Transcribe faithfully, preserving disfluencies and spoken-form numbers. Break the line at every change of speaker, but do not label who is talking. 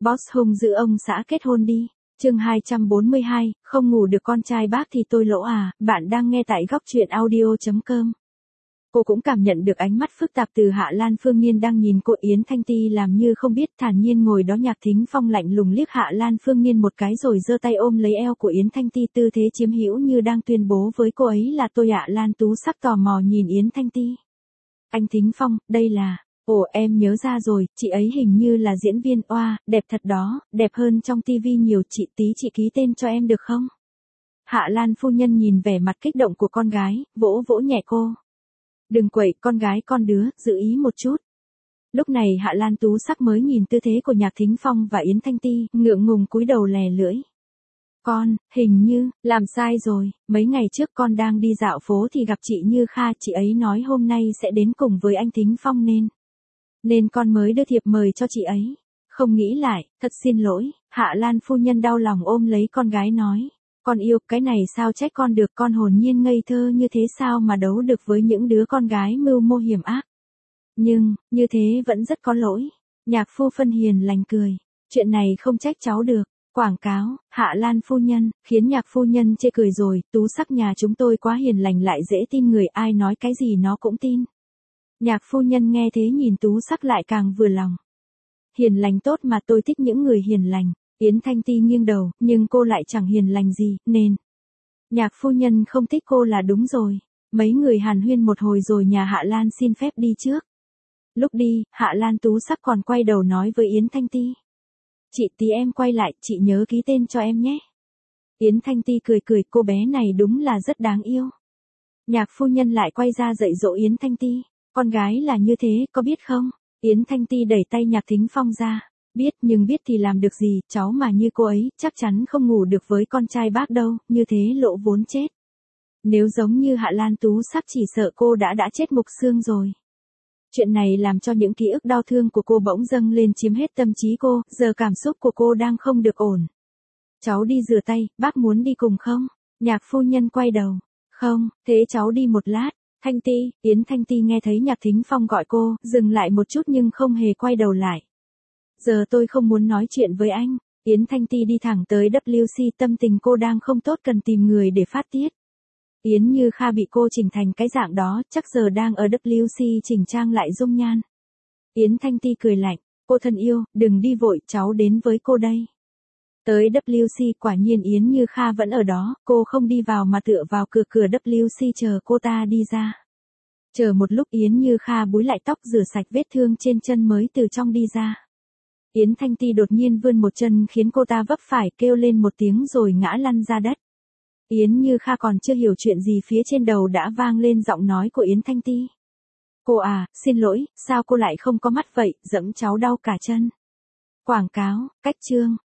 Boss hung dữ ông xã kết hôn đi. Chương hai trăm bốn mươi hai, không ngủ được con trai bác thì tôi lỗ à, bạn đang nghe tại góc truyện audio chấm com. Cô cũng cảm nhận được ánh mắt phức tạp từ Hạ Lan Phương Nhiên đang nhìn cô. Yến Thanh Ti làm như không biết, thản nhiên ngồi đó. Nhạc Thính Phong lạnh lùng liếc Hạ Lan Phương Nhiên một cái rồi giơ tay ôm lấy eo của Yến Thanh Ti, tư thế chiếm hữu như đang tuyên bố với cô ấy là tôi. Hạ Lan Tú Sắc tò mò nhìn Yến Thanh Ti. Anh Thính Phong, đây là... Ồ, em nhớ ra rồi, chị ấy hình như là diễn viên. Oa, đẹp thật đó, đẹp hơn trong tivi nhiều. Chị tí chị ký tên cho em được không? Hạ Lan phu nhân nhìn vẻ mặt kích động của con gái, vỗ vỗ nhẹ cô. Đừng quậy, con gái con đứa, giữ ý một chút. Lúc này Hạ Lan Tú Sắc mới nhìn tư thế của Nhạc Thính Phong và Yến Thanh Ti, ngượng ngùng cúi đầu lè lưỡi. Con, hình như, làm sai rồi, mấy ngày trước con đang đi dạo phố thì gặp chị Như Kha, chị ấy nói hôm nay sẽ đến cùng với anh Thính Phong nên... Nên con mới đưa thiệp mời cho chị ấy. Không nghĩ lại, thật xin lỗi. Hạ Lan phu nhân đau lòng ôm lấy con gái nói. Con yêu, cái này sao trách con được, con hồn nhiên ngây thơ như thế sao mà đấu được với những đứa con gái mưu mô hiểm ác. Nhưng, như thế vẫn rất có lỗi. Nhạc phu phân hiền lành cười. Chuyện này không trách cháu được. Quảng cáo, Hạ Lan phu nhân, khiến nhạc phu nhân chê cười rồi. Tú Sắc nhà chúng tôi quá hiền lành lại dễ tin người, ai nói cái gì nó cũng tin. Nhạc phu nhân nghe thế nhìn Tú Sắc lại càng vừa lòng. Hiền lành tốt mà, tôi thích những người hiền lành. Yến Thanh Ti nghiêng đầu, nhưng cô lại chẳng hiền lành gì, nên... Nhạc phu nhân không thích cô là đúng rồi. Mấy người hàn huyên một hồi rồi nhà Hạ Lan xin phép đi trước. Lúc đi, Hạ Lan Tú Sắc còn quay đầu nói với Yến Thanh Ti. Chị tí em quay lại, chị nhớ ký tên cho em nhé. Yến Thanh Ti cười cười, cô bé này đúng là rất đáng yêu. Nhạc phu nhân lại quay ra dạy dỗ Yến Thanh Ti. Con gái là như thế, có biết không? Yến Thanh Ti đẩy tay Nhạc Thính Phong ra. Biết, nhưng biết thì làm được gì, cháu mà như cô ấy, chắc chắn không ngủ được với con trai bác đâu, như thế lỗ vốn chết. Nếu giống như Hạ Lan Tú Sắc chỉ sợ cô đã đã chết mục xương rồi. Chuyện này làm cho những ký ức đau thương của cô bỗng dâng lên chiếm hết tâm trí cô, giờ cảm xúc của cô đang không được ổn. Cháu đi rửa tay, bác muốn đi cùng không? Nhạc phu nhân quay đầu. Không, thế cháu đi một lát. Thanh Ti, Yến Thanh Ti nghe thấy Nhạc Thính Phong gọi cô, dừng lại một chút nhưng không hề quay đầu lại. Giờ tôi không muốn nói chuyện với anh. Yến Thanh Ti đi thẳng tới W C, tâm tình cô đang không tốt, cần tìm người để phát tiết. Yến Như Kha bị cô chỉnh thành cái dạng đó, chắc giờ đang ở W C chỉnh trang lại dung nhan. Yến Thanh Ti cười lạnh, cô thân yêu, đừng đi vội, cháu đến với cô đây. Tới W C, quả nhiên Yến Như Kha vẫn ở đó, cô không đi vào mà tựa vào cửa cửa W C chờ cô ta đi ra. Chờ một lúc Yến Như Kha búi lại tóc, rửa sạch vết thương trên chân mới từ trong đi ra. Yến Thanh Ti đột nhiên vươn một chân khiến cô ta vấp phải, kêu lên một tiếng rồi ngã lăn ra đất. Yến Như Kha còn chưa hiểu chuyện gì, phía trên đầu đã vang lên giọng nói của Yến Thanh Ti. Cô à, xin lỗi, sao cô lại không có mắt vậy, giẫm cháu đau cả chân. Quảng cáo, cách chương.